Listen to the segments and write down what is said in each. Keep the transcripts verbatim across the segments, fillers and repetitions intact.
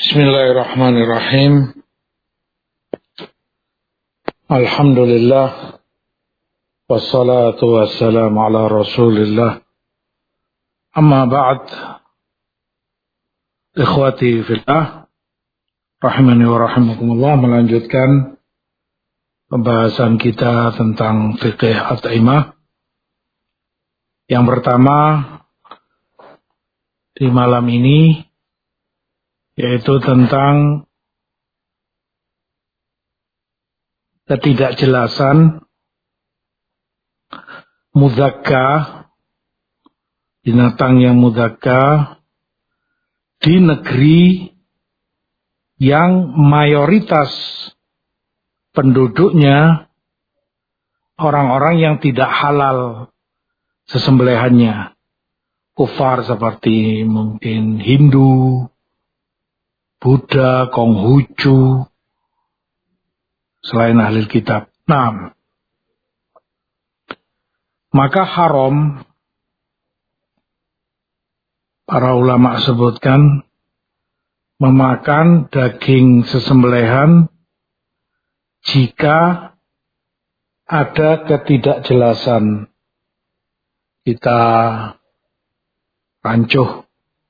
Bismillahirrahmanirrahim. Alhamdulillah. Wassalatu wassalamu ala rasulillah. Amma ba'd. Ikhwati fillah, rahimani wa rahimakumullah. Melanjutkan pembahasan kita tentang fiqh at'imah. Yang pertama di malam ini yaitu tentang ketidakjelasan muzakka, binatang yang muzakka di negeri yang mayoritas penduduknya orang-orang yang tidak halal sesembelihannya, kufar seperti mungkin Hindu, Buddha, Konghucu, selain ahli kitab. Nah, maka haram, para ulama sebutkan, memakan daging sesembelihan jika ada ketidakjelasan. Kita rancuh,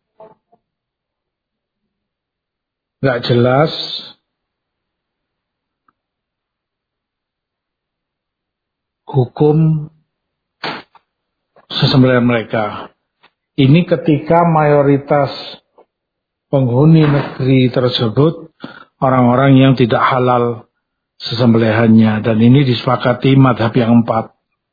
nggak jelas hukum sesembelihan mereka. Ini ketika mayoritas penghuni negeri tersebut orang-orang yang tidak halal sesembelihannya, dan ini disepakati mazhab yang empat.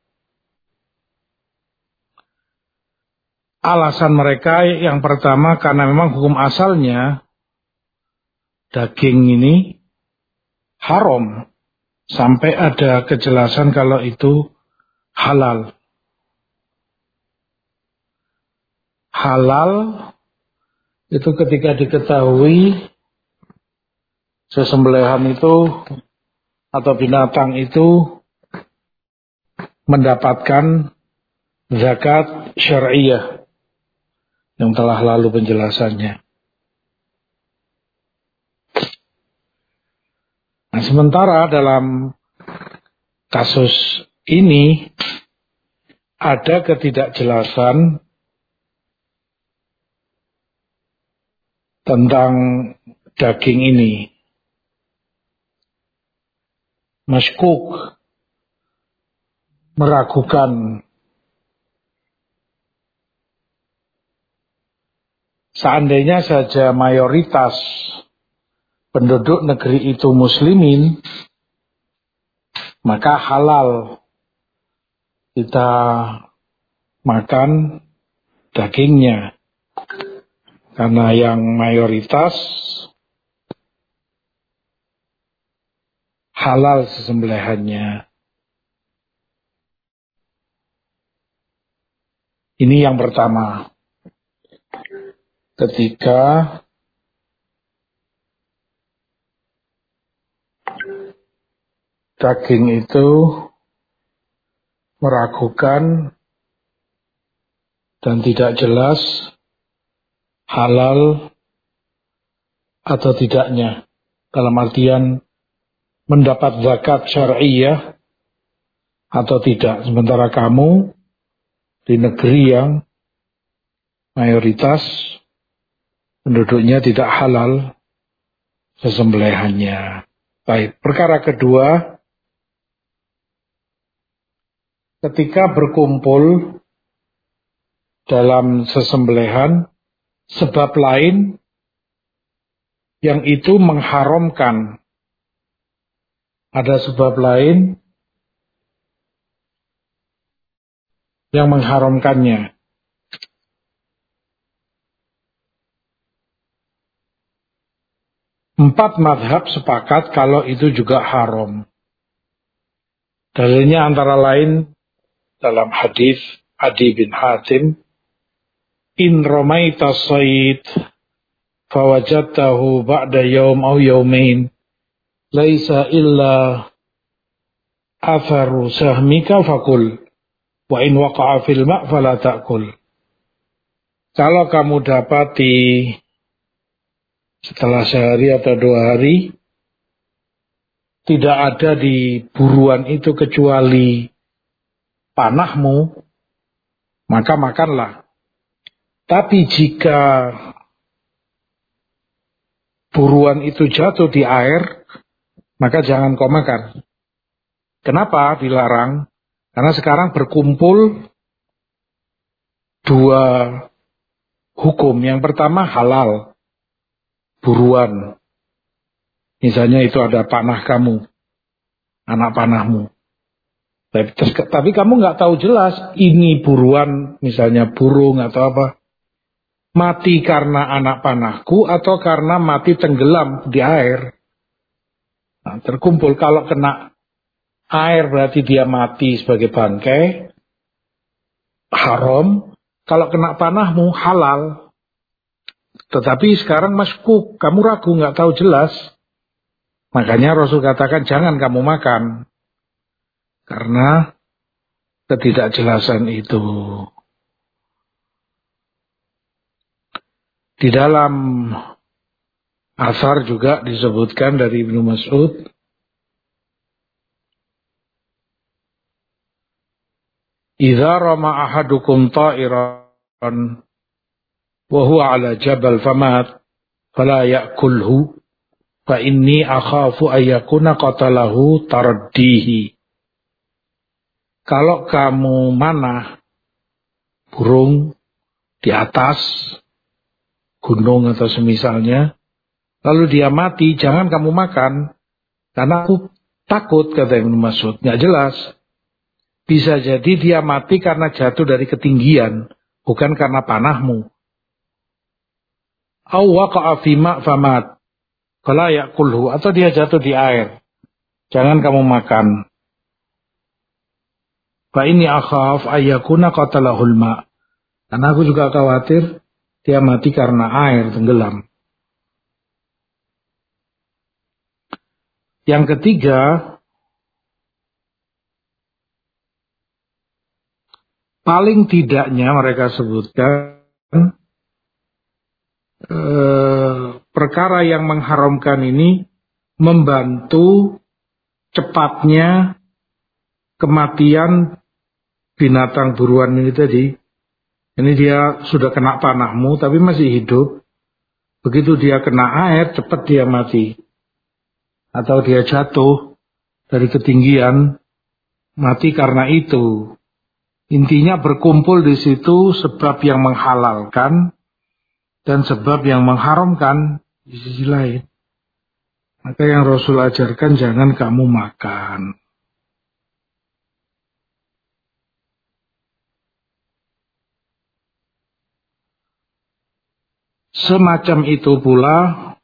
Alasan mereka yang pertama karena memang hukum asalnya daging ini haram sampai ada kejelasan kalau itu halal. Halal itu ketika diketahui sesembelihan itu atau binatang itu mendapatkan zakat syariah yang telah lalu penjelasannya. Nah, sementara dalam kasus ini ada ketidakjelasan tentang daging ini. Masykuk, meragukan. Seandainya saja mayoritas penduduk negeri itu muslimin, maka halal kita makan dagingnya. Karena yang mayoritas halal sesembelihannya. Ini yang pertama. Ketika daging itu meragukan dan tidak jelas halal atau tidaknya, dalam artian mendapat zakat syariah atau tidak. Sementara kamu di negeri yang mayoritas penduduknya tidak halal sesembelihannya. Baik, perkara kedua, ketika berkumpul dalam sesembelihan sebab lain yang itu mengharamkan. Ada sebab lain yang mengharamkannya. Empat mazhab sepakat kalau itu juga haram. Dalilnya antara lain dalam hadis Adi bin Hatim, in ramaita sayd fawajadtahu ba'da yawm aw yawmain laisa illa atharu sahmika fakul wa in waqa'a fil ma' fala ta'kul. Kalau kamu dapati setelah sehari atau dua hari, tidak ada di buruan itu kecuali panahmu, maka makanlah. Tapi jika buruan itu jatuh di air, maka jangan kau makan. Kenapa dilarang? Karena sekarang berkumpul dua hukum. Yang pertama halal, buruan. Misalnya itu ada panah kamu, anak panahmu. Tapi, tapi kamu nggak tahu jelas ini buruan, misalnya burung atau apa. Mati karena anak panahku atau karena mati tenggelam di air. Nah, terkumpul kalau kena air berarti dia mati sebagai bangkai, haram. Kalau kena panahmu halal. Tetapi sekarang masku, kamu ragu nggak tahu jelas. Makanya Rasul katakan jangan kamu makan. Karena ketidakjelasan itu. Di dalam asar juga disebutkan dari Ibnu Mas'ud, "Idza rama ahadukum ta'iran wa huwa 'ala jabal famat fala ya'kulhu fa inni akhafu ayyakuna qatalahu taraddihi." Kalau kamu manah burung di atas gunung atau semisalnya, lalu dia mati, jangan kamu makan. Karena aku takut, kata Ibnu Mas'ud, nggak jelas. Bisa jadi dia mati karena jatuh dari ketinggian, bukan karena panahmu. Aw waqa'a fi ma' famat fala ya'kulhu, atau dia jatuh di air, jangan kamu makan. Fa inni akhaf ayyakuna qatalahul ma', karena aku juga khawatir dia mati karena air tenggelam. Yang ketiga, paling tidaknya mereka sebutkan eh, perkara yang mengharamkan ini membantu cepatnya kematian binatang buruan ini tadi. Ini dia sudah kena panahmu tapi masih hidup. Begitu dia kena air, cepat dia mati. Atau dia jatuh dari ketinggian, mati karena itu. Intinya berkumpul di situ sebab yang menghalalkan dan sebab yang mengharamkan di sisi lain. Maka yang Rasul ajarkan jangan kamu makan. Semacam itu pula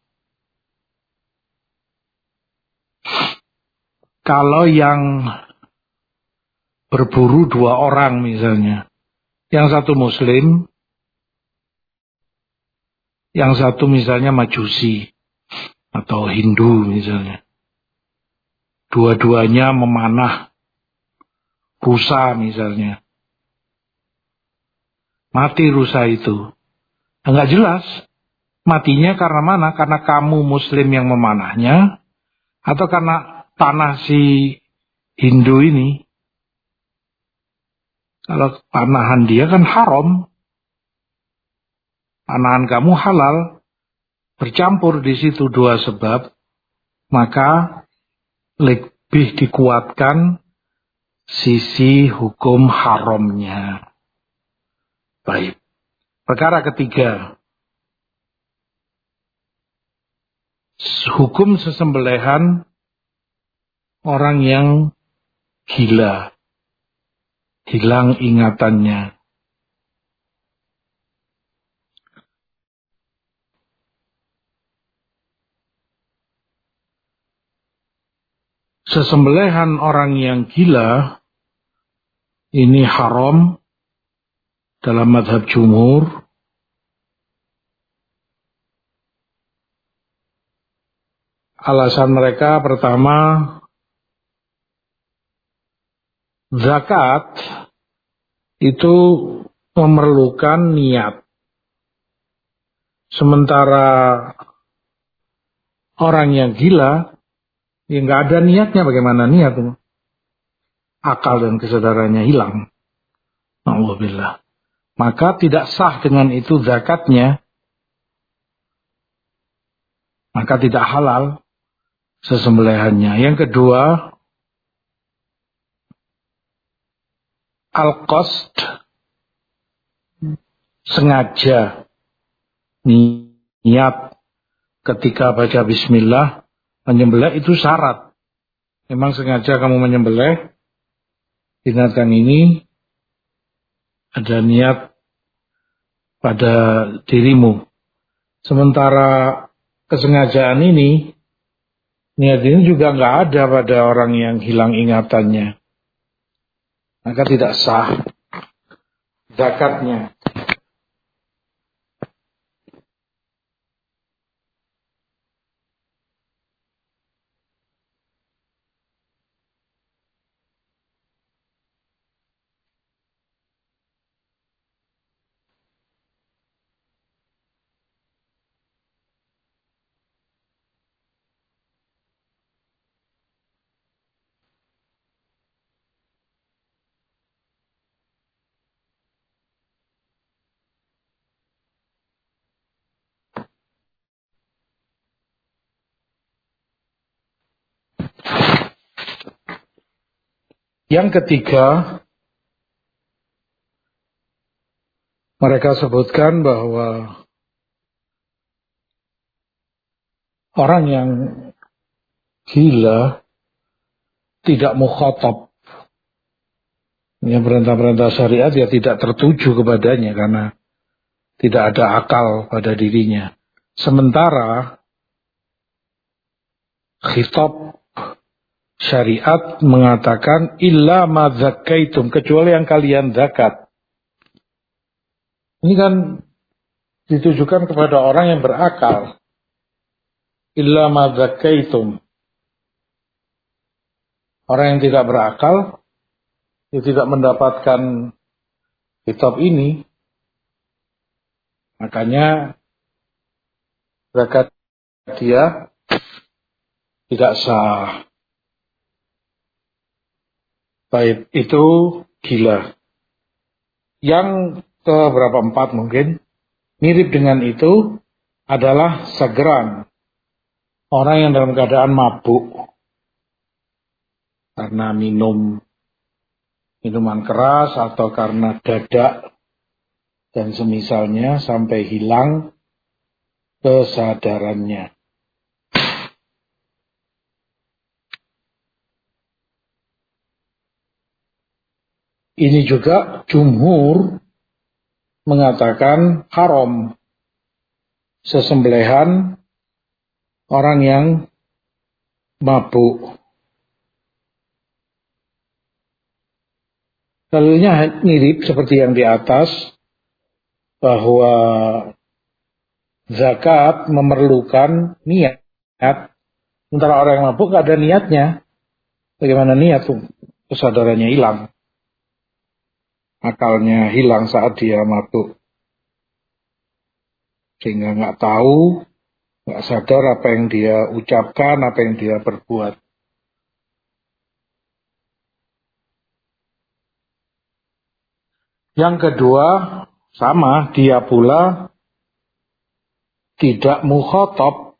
kalau yang berburu dua orang misalnya. Yang satu muslim, yang satu misalnya majusi atau Hindu misalnya. Dua-duanya memanah rusa misalnya. Mati rusa itu. Enggak jelas. Matinya karena mana? Karena kamu muslim yang memanahnya, atau karena tanah si Hindu ini. Kalau panahan dia kan haram. Panahan kamu halal. Bercampur di situ dua sebab. Maka lebih dikuatkan sisi hukum haramnya. Baik. Perkara ketiga. Hukum sesembelihan orang yang gila. Hilang ingatannya. Sesembelihan orang yang gila ini haram dalam mazhab jumhur. Alasan mereka pertama, zakat itu memerlukan niat. Sementara Orang yang gila, ya nggak ada niatnya, bagaimana niat? Akal dan kesadarannya hilang. Alhamdulillah. Maka tidak sah dengan itu zakatnya. Maka tidak halal sesembelihannya. Yang kedua, al-qasd, sengaja, niat ketika baca bismillah, menyembelih itu syarat. Memang sengaja kamu menyembelih, binatang ini ada niat pada dirimu. Sementara kesengajaan ini, niat ini juga nggak ada pada orang yang hilang ingatannya. Maka tidak sah zakatnya. Yang ketiga, mereka sebutkan bahwa orang yang gila tidak mukhatab. Yang perintah-perintah syariat ya tidak tertuju kepadanya karena tidak ada akal pada dirinya. Sementara khitab syariat mengatakan illa ma zakkaitum, kecuali yang kalian zakat. Ini kan ditujukan kepada orang yang berakal. Illa ma zakkaitum. Orang yang tidak berakal, dia tidak mendapatkan kitab ini. Makanya zakat dia tidak sah. Baik, itu gila. Yang ke berapa empat mungkin, mirip dengan itu adalah sagran. Orang yang dalam keadaan mabuk. Karena minum minuman keras atau karena dadak dan semisalnya sampai hilang kesadarannya. Ini juga jumhur mengatakan haram sesembelihan orang yang mabuk. Lalunya mirip seperti yang di atas, bahwa zakat memerlukan niat. Sementara orang yang mabuk nggak ada niatnya. Bagaimana niat tuh? Kesadarannya hilang. Akalnya hilang saat dia mabuk. Sehingga nggak tahu, nggak sadar apa yang dia ucapkan, apa yang dia perbuat. Yang kedua, sama, dia pula tidak mukhatab.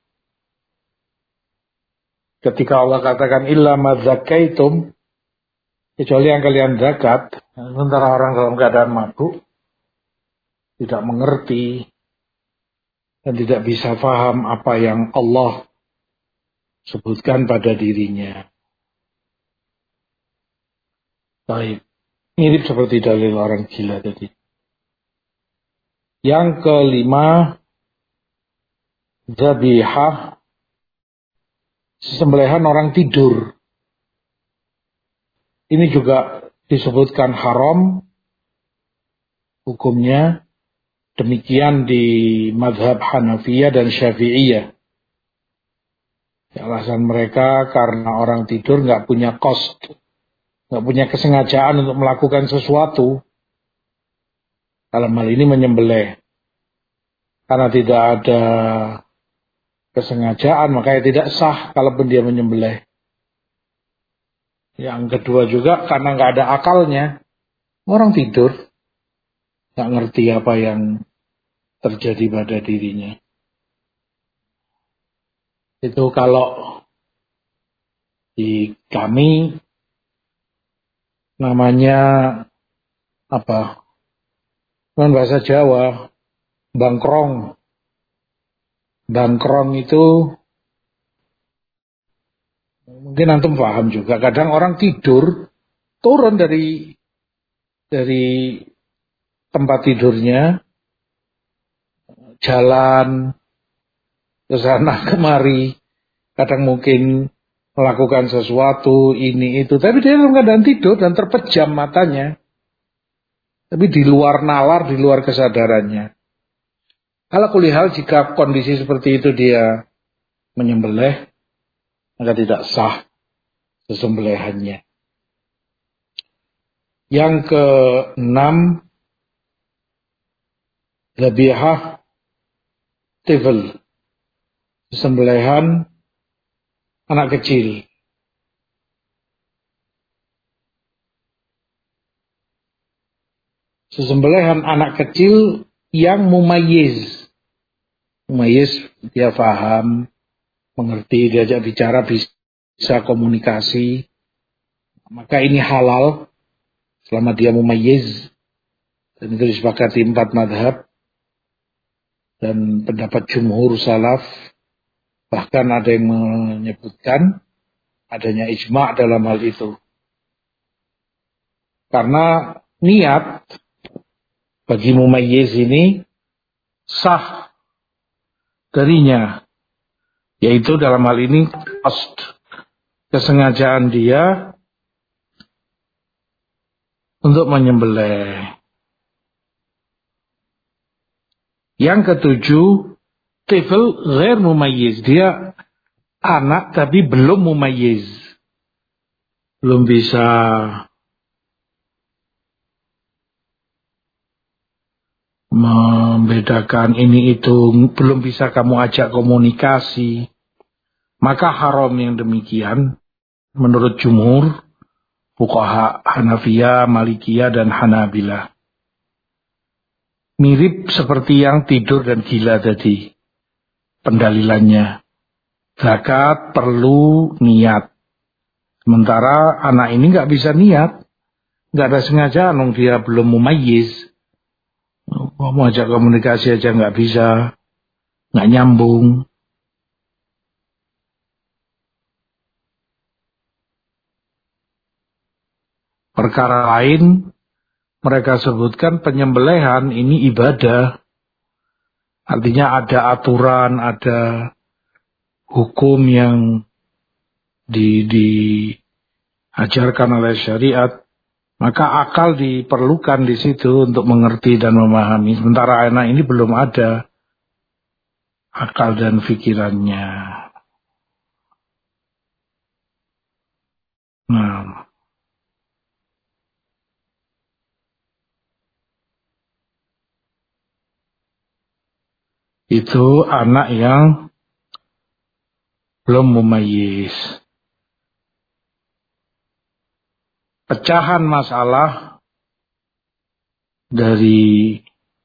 Ketika Allah katakan illa ma zakkaitum, kecuali yang kalian zakat, sementara orang dalam keadaan mabuk tidak mengerti dan tidak bisa paham apa yang Allah sebutkan pada dirinya. Baik, mirip seperti dalil orang gila tadi. Yang kelima, zabihah, sembelihan orang tidur. Ini juga disebutkan haram hukumnya. Demikian di mazhab Hanafiyah dan Syafi'iyah. Alasan mereka karena orang tidur nggak punya cost, nggak punya kesengajaan untuk melakukan sesuatu. Dalam hal ini menyembelih. Karena tidak ada kesengajaan, makanya tidak sah kalaupun dia menyembelih. Yang kedua juga karena nggak ada akalnya, orang tidur, nggak ngerti apa yang terjadi pada dirinya. Itu kalau di kami namanya apa? Dengan bahasa Jawa, bangkrong. Bangkrong itu mungkin antum paham juga. Kadang orang tidur turun dari dari tempat tidurnya, jalan ke sana kemari, kadang mungkin melakukan sesuatu ini itu, tapi dia dalam keadaan tidur dan terpejam matanya, tapi di luar nalar, di luar kesadarannya. Kalau kulihal jika kondisi seperti itu dia menyembelih, maka tidak sah sesembelihannya. Yang keenam, dzabihah tifl, sembelihan anak kecil. Sesembelihan anak kecil yang mumayyiz. Mumayyiz, dia paham, mengerti, diajak bicara, bisa komunikasi. Maka ini halal selama dia mumayyiz. Dan itu disepakati empat madhab. Dan pendapat jumhur salaf. Bahkan ada yang menyebutkan adanya ijma' dalam hal itu. Karena niat bagi mumayyiz ini sah darinya. Yaitu dalam hal ini qasd, kesengajaan dia untuk menyembelih. Yang ketujuh, tifl ghair mumayyiz. Dia anak tapi belum mumayyiz. Belum bisa membedakan ini itu, belum bisa kamu ajak komunikasi. Maka haram yang demikian menurut jumhur fuqaha Hanafiyah, Malikiyah dan Hanabilah. Mirip seperti yang tidur dan gila tadi pendalilannya. Zakat perlu niat. Sementara anak ini nggak bisa niat, nggak ada sengajaan, dong dia belum mumayyiz. Mau ajak komunikasi aja nggak bisa, nggak nyambung. Perkara lain, mereka sebutkan penyembelihan ini ibadah. Artinya ada aturan, ada hukum yang di, diajarkan oleh syariat. Maka akal diperlukan di situ untuk mengerti dan memahami. Sementara anak ini belum ada akal dan pikirannya. Nah, itu anak yang belum mumayyiz. Pecahan masalah dari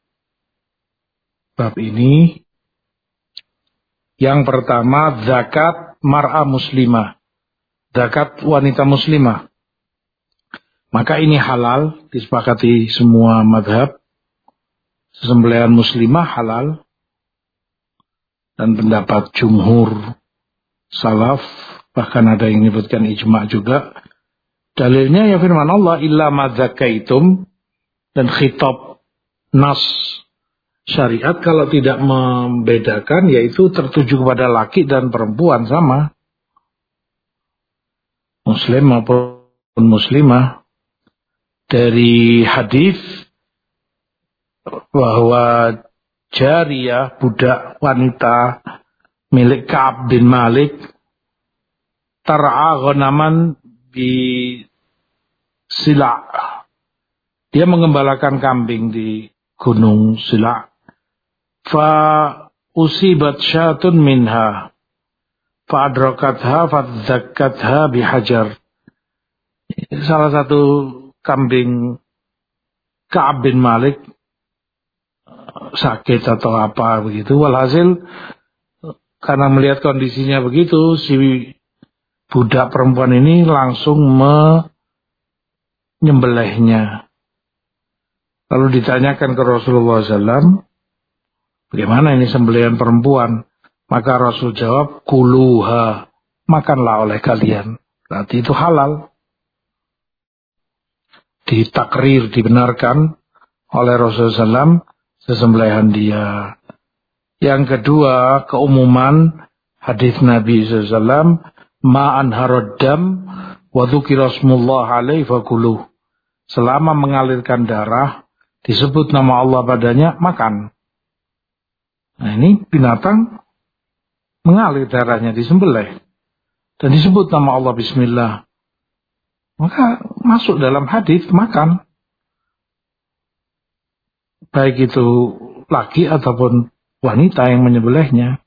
bab ini. Yang pertama, zakat mar'ah muslimah. Zakat wanita muslimah. Maka ini halal, disepakati semua madhab. Sesembelihan muslimah halal. Dan pendapat jumhur salaf, bahkan ada yang menyebutkan ijma' juga. Dalilnya ya firman Allah, illa madzakaitum, dan khitab nas syariat kalau tidak membedakan, yaitu tertuju kepada laki dan perempuan sama. Muslim maupun muslimah. Dari hadis bahwa jariyah, budak wanita milik Ka'ab bin Malik, tar'a ghanaman di Sila'. Dia mengembalakan kambing di Gunung Sila'. Fa usibat syatun minha fa'adrakatha fadzakatha bihajar. Salah satu kambing Ka'ab bin Malik sakit atau apa begitu. Walhasil karena melihat kondisinya begitu, si budak perempuan ini langsung menyembelihnya. Lalu ditanyakan ke Rasulullah shallallahu alaihi wasallam, bagaimana ini sembelihan perempuan? Maka Rasul jawab, kuluha, makanlah oleh kalian. Berarti itu halal. Ditakrir, dibenarkan oleh Rasulullah shallallahu alaihi wasallam sesembelihan dia. Yang kedua, keumuman hadis Nabi shallallahu alaihi wasallam, ma'an haroddam wa dzukira smullah alaihi fakuluh. Selama mengalirkan darah, disebut nama Allah padanya, makan. Nah ini binatang mengalir darahnya, disembelih. Dan disebut nama Allah bismillah. Maka masuk dalam hadis makan. Baik itu laki ataupun wanita yang menyembelihnya.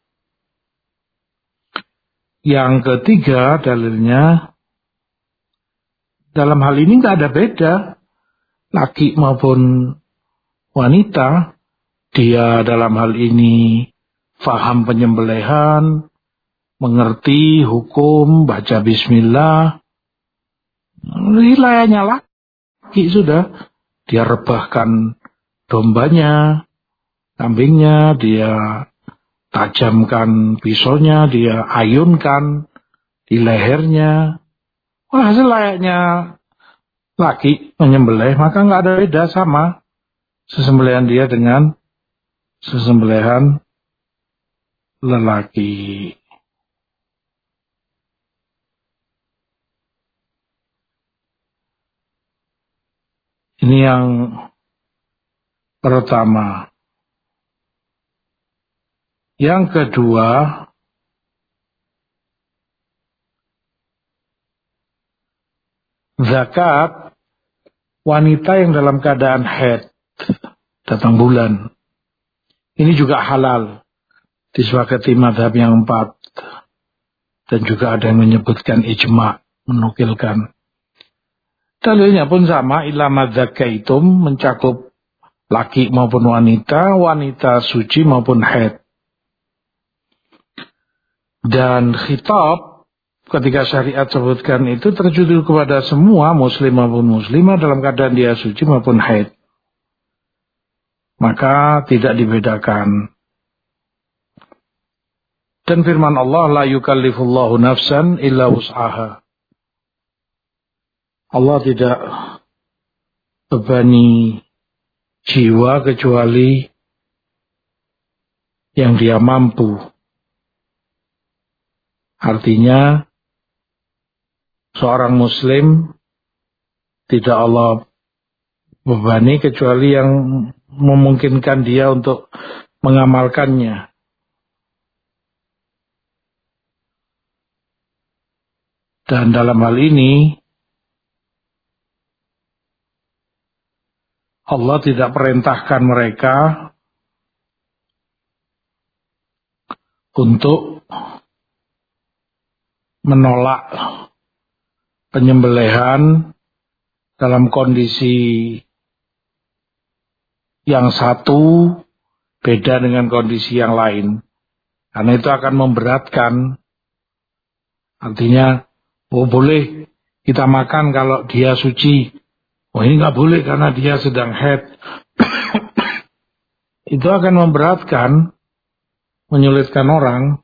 Yang ketiga dalilnya, dalam hal ini tidak ada beda. Laki maupun wanita, dia dalam hal ini faham penyembelihan, mengerti hukum, baca bismillah. Wilayahnya laki sudah. Dia rebahkan dombanya, kambingnya, dia tajamkan pisaunya, dia ayunkan di lehernya. Wah, hasil layaknya laki menyembelih, maka nggak ada beda sama sesembelihan dia dengan sesembelihan lelaki. Ini yang pertama. Yang kedua, zakat wanita yang dalam keadaan haid, datang bulan. Ini juga halal, disepakati mazhab yang empat. Dan juga ada yang menyebutkan ijma', menukilkan. Dalilnya pun sama, ilama zakaitum, mencakup laki maupun wanita, wanita suci maupun haid. Dan khitab ketika syariat sebutkan itu terjudul kepada semua muslim maupun muslimah dalam keadaan dia suci maupun haid. Maka tidak dibedakan. Dan firman Allah, la yukallifullahu nafsan illa wus'aha. Allah tidak bebani jiwa kecuali yang dia mampu. Artinya, seorang muslim tidak Allah bebani kecuali yang memungkinkan dia untuk mengamalkannya. Dan dalam hal ini, Allah tidak perintahkan mereka untuk menolak penyembelihan dalam kondisi yang satu beda dengan kondisi yang lain. Karena itu akan memberatkan. Artinya, oh boleh kita makan kalau dia suci. Oh ini nggak boleh karena dia sedang haid. Itu akan memberatkan, menyulitkan orang.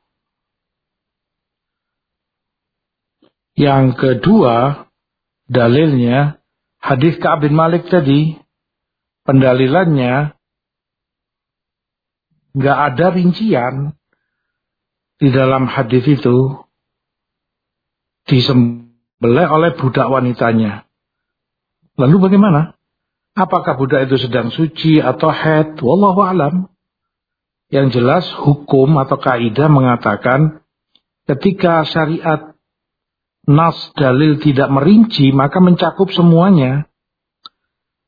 Yang kedua, dalilnya hadis Ka'ab bin Malik tadi, pendalilannya nggak ada rincian di dalam hadis itu disembelih oleh budak wanitanya. Lalu bagaimana? Apakah budak itu sedang suci atau haid? Wallahu alam. Yang jelas hukum atau kaidah mengatakan ketika syariat nas dalil tidak merinci, maka mencakup semuanya.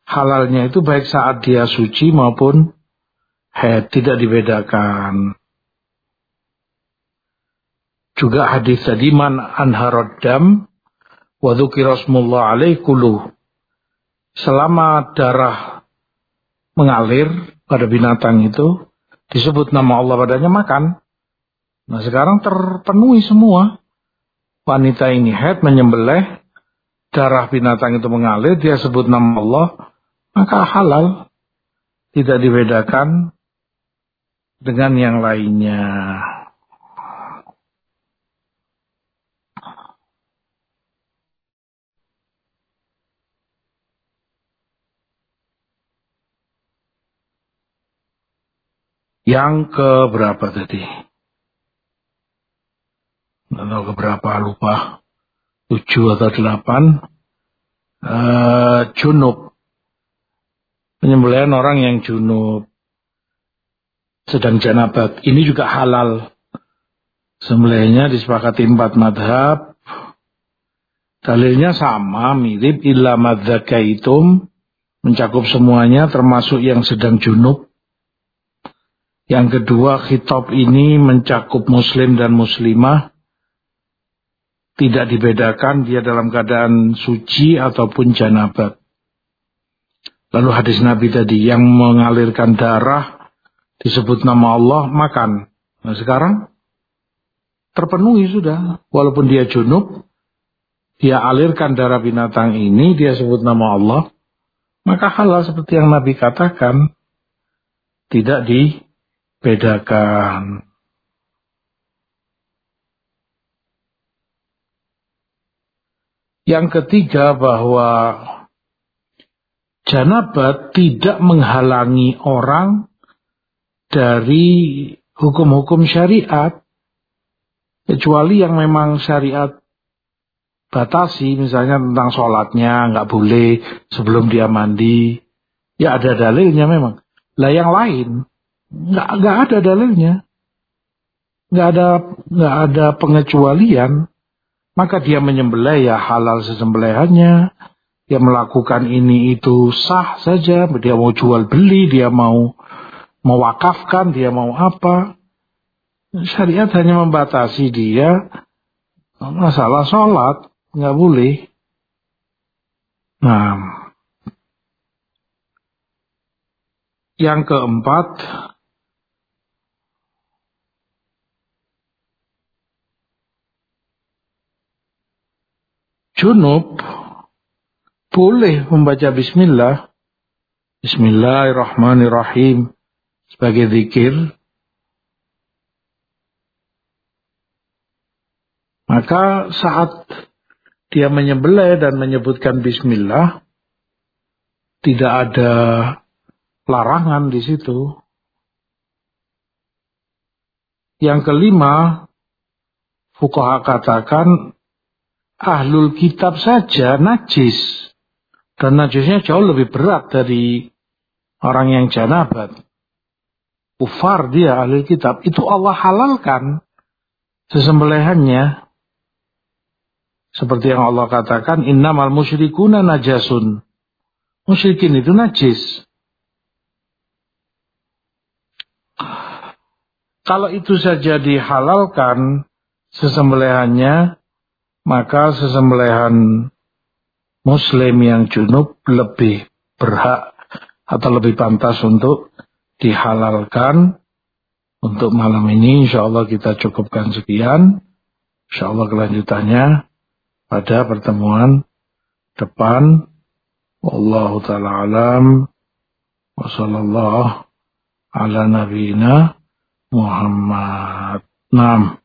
Halalnya itu baik saat dia suci maupun haid, tidak dibedakan. Juga hadis tadi, man anharad dam wa dzukira rasmullah alaihi kuluh. Selama darah mengalir pada binatang itu, disebut nama Allah padanya, makan. Nah sekarang terpenuhi semua. Wanita ini haid, menyembelih, darah binatang itu mengalir, dia sebut nama Allah, maka halal. Tidak dibedakan dengan yang lainnya. Yang ke berapa tadi? Atau ke berapa, lupa. Tujuh atau delapan. Uh, junub. Penyembelihan orang yang junub. Sedang janabat. Ini juga halal. Sembelihnya disepakati empat madhab. Dalilnya sama, mirip. Illa madzakaitum. Mencakup semuanya, termasuk yang sedang junub. Yang kedua, khitab ini mencakup muslim dan muslimah. Tidak dibedakan dia dalam keadaan suci ataupun janabat. Lalu hadis Nabi tadi, yang mengalirkan darah disebut nama Allah, makan. Nah sekarang terpenuhi sudah. Walaupun dia junub, dia alirkan darah binatang ini, dia sebut nama Allah, maka halal seperti yang Nabi katakan. Tidak dibedakan. Yang ketiga, bahwa janabat tidak menghalangi orang dari hukum-hukum syariat, kecuali yang memang syariat batasi, misalnya tentang sholatnya nggak boleh sebelum dia mandi, ya ada dalilnya memang. Lah yang lain nggak nggak ada dalilnya, nggak ada nggak ada pengecualian. Maka dia menyembelih, ya halal sesembelihannya. Dia melakukan ini itu sah saja. Dia mau jual beli, dia mau mewakafkan, dia mau apa. Syariat hanya membatasi dia masalah sholat, nggak boleh. Nah, yang keempat, junub boleh membaca bismillah, bismillahirrahmanirrahim sebagai zikir. Maka saat dia menyembelih dan menyebutkan bismillah, tidak ada larangan di situ. Yang kelima, fuqaha katakan ahlul kitab saja najis. Dan najisnya jauh lebih berat dari orang yang janabat. Kufar dia, ahlul kitab. Itu Allah halalkan sesembelihannya. Seperti yang Allah katakan, innamal musyrikuna najasun. Musyrikin itu najis. Kalau itu saja dihalalkan sesembelihannya, maka sesembelihan muslim yang junub lebih berhak atau lebih pantas untuk dihalalkan. Untuk malam ini insyaallah kita cukupkan sekian. Insyaallah kelanjutannya pada pertemuan depan. Wallahu ta'ala alam. Wa sallallahu ala nabiyina Muhammad. Naam.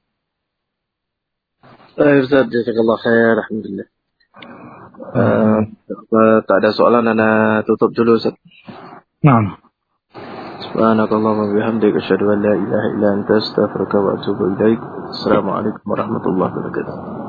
Baik Ustaz, jazakallah khair, alhamdulillah. Uh, tak ada soalan, ana tutup dulu Ustaz. Naam. Subhanakallahumma wa bihamdika asyhadu an la ilaha illa anta astaghfiruka wa atubu ilaik. Assalamualaikum warahmatullahi wabarakatuh.